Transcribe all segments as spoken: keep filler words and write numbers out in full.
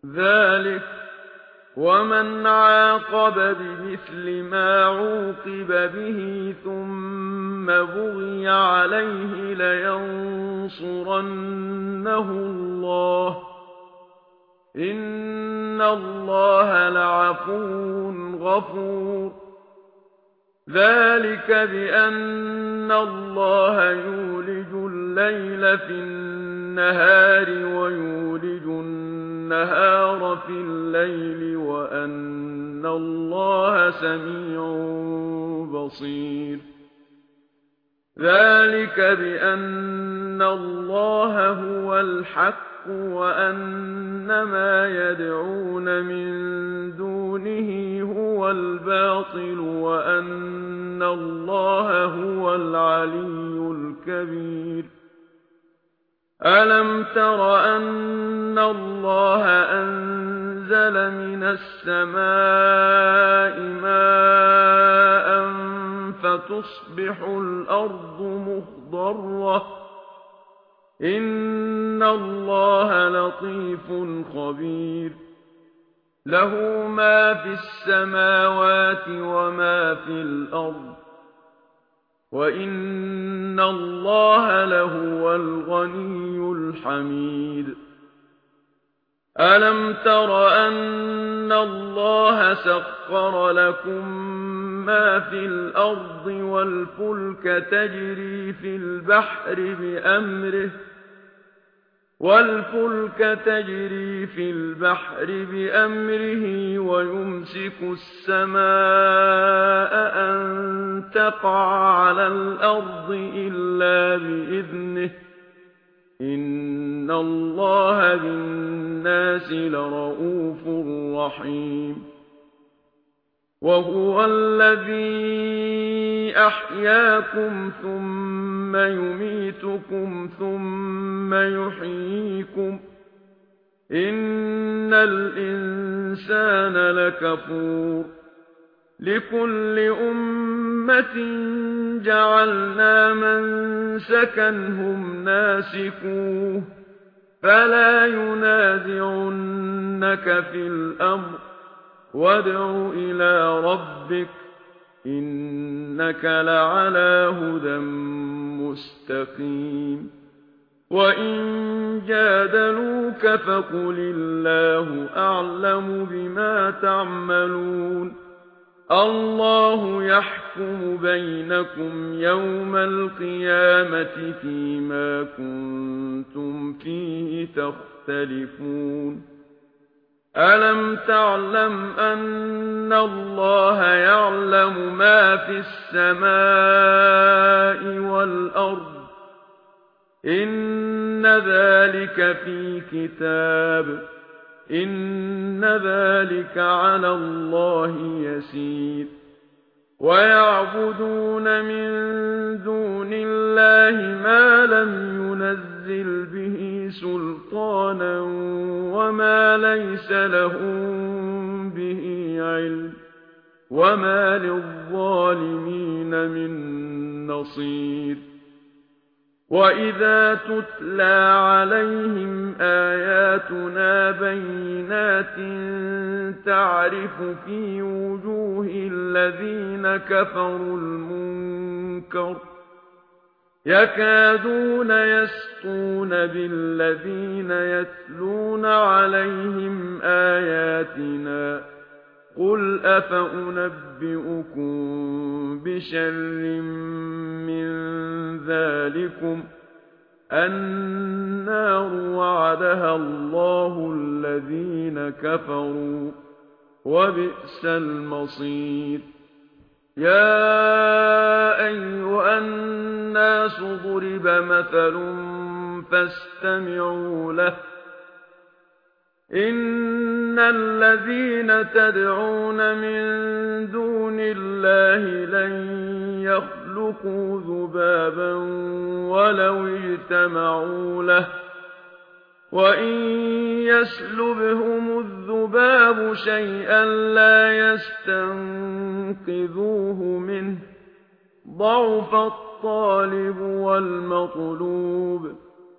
ذلك ومن عاقب بمثل ما عوقب به ثم بغي عليه لينصرنه الله إن الله لعفو غفور ذلك بأن الله يولج الليل في النهار ويولج النهار في الليل وأن الله سميع بصير ذلك بأن الله هو الحق وأن ما يدعون من دونه هو الباطل وأن الله هو العلي الكبير ألم تر أن الله أنزل من السماء ماء فتصبح الأرض مخضرة إن الله لطيف خبير له ما في السماوات وما في الأرض وإن الله لهو الغني الحميد ألم تر أن الله سخر لكم ما في الأرض والفلك تجري في البحر بأمره والفلك تجري في البحر بأمره ويمسك السماء أن تقع على الأرض إلا بإذنه إن الله بالناس لرؤوف رحيم وهو الذي أحياكم ثم يميتكم ثم يحييكم إن الإنسان لكفور لكل أمة جعلنا منسكا هم ناسكوه فلا ينازعنك في الأمر وادع إلى ربك إنك لعلى هدى مستقيم وإن جادلوك فقل الله أعلم بما تعملون الله يحكم بينكم يوم القيامة فيما كنتم فيه تختلفون ألم تعلم أن الله يعلم ما في السماء والأرض إن ذلك في كتاب إن ذلك على الله يسير ويعبدون من دون الله ما لم ينزل به سلطانا وما ليس لهم به علم وما للظالمين من نصير وإذا تتلى عليهم آياتنا بينات تعرف في وجوه الذين كفروا المنكر يكادون يسطون بالذين يتلون عليهم آياتنا قل أفأنبئكم بشر من ذلكم النار وعدها الله الذين كفروا وبئس المصير يا أيها الناس ضرب مثل فاستمعوا له إن الذين تدعون من دون الله لن يخلقوا ذبابا ولو اجتمعوا له وإن يسلبهم الذباب شيئا لا يستنقذوه منه ضعف الطالب والمطلوب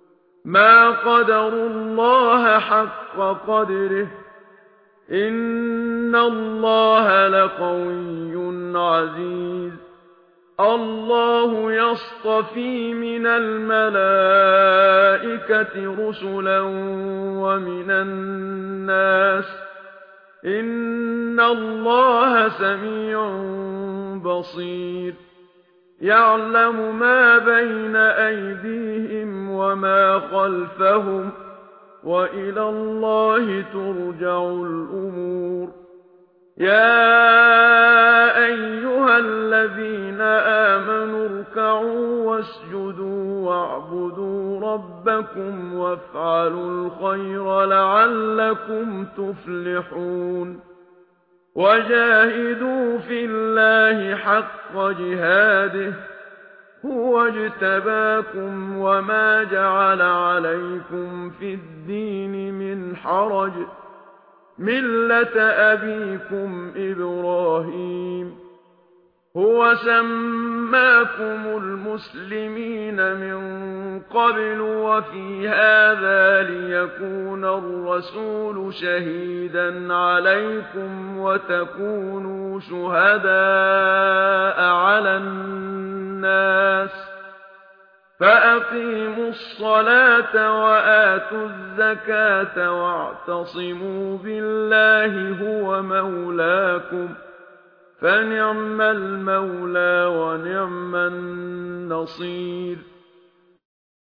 مَا قَدَرُوا اللَّهَ حَقَّ قَدْرِهِ إِنَّ اللَّهَ لَقَوِيٌّ عَزِيزٌ اللَّهُ يَصْطَفِي مِنَ الْمَلَائِكَةِ رُسُلًا وَمِنَ النَّاسِ إِنَّ اللَّهَ سَمِيعٌ بَصِيرٌ يَعْلَمُ مَا بَيْنَ أَيْدِيهِمْ وَمَا خَلْفَهُمْ وَإِلَى اللَّهِ تُرْجَعُ الْأُمُورُ يَا أَيُّهَا الَّذِينَ آمَنُوا ارْكَعُوا وَاسْجُدُوا وَاعْبُدُوا رَبَّكُمْ وَافْعَلُوا الْخَيْرَ لَعَلَّكُمْ تُفْلِحُونَ وَجَاهِدُوا فِي اللَّهِ حَقَّ جِهَادِهِ هُوَ اجْتَبَاكُمْ وَمَا جَعَلَ عَلَيْكُمْ فِي الدِّينِ مِنْ حَرَجٍ مِلَّةَ أَبِيكُمْ إِبْرَاهِيمَ هُوَ سَمَّاكُمُ الْمُسْلِمِينَ مِنْ قَبْلُ وَفِي هَذَا لِيَكُونَ الرَّسُولُ شَهِيدًا عَلَيْكُمْ وَتَكُونُوا شُهَدَاءَ عَلَى النَّاسِ فَأَقِيمُوا الصَّلَاةَ وَآتُوا الزَّكَاةَ وَاعْتَصِمُوا بِاللَّهِ هُوَ مَوْلَاكُمْ فَنِعْمَ الْمَوْلَى وَنِعْمَ النَّصِيرُ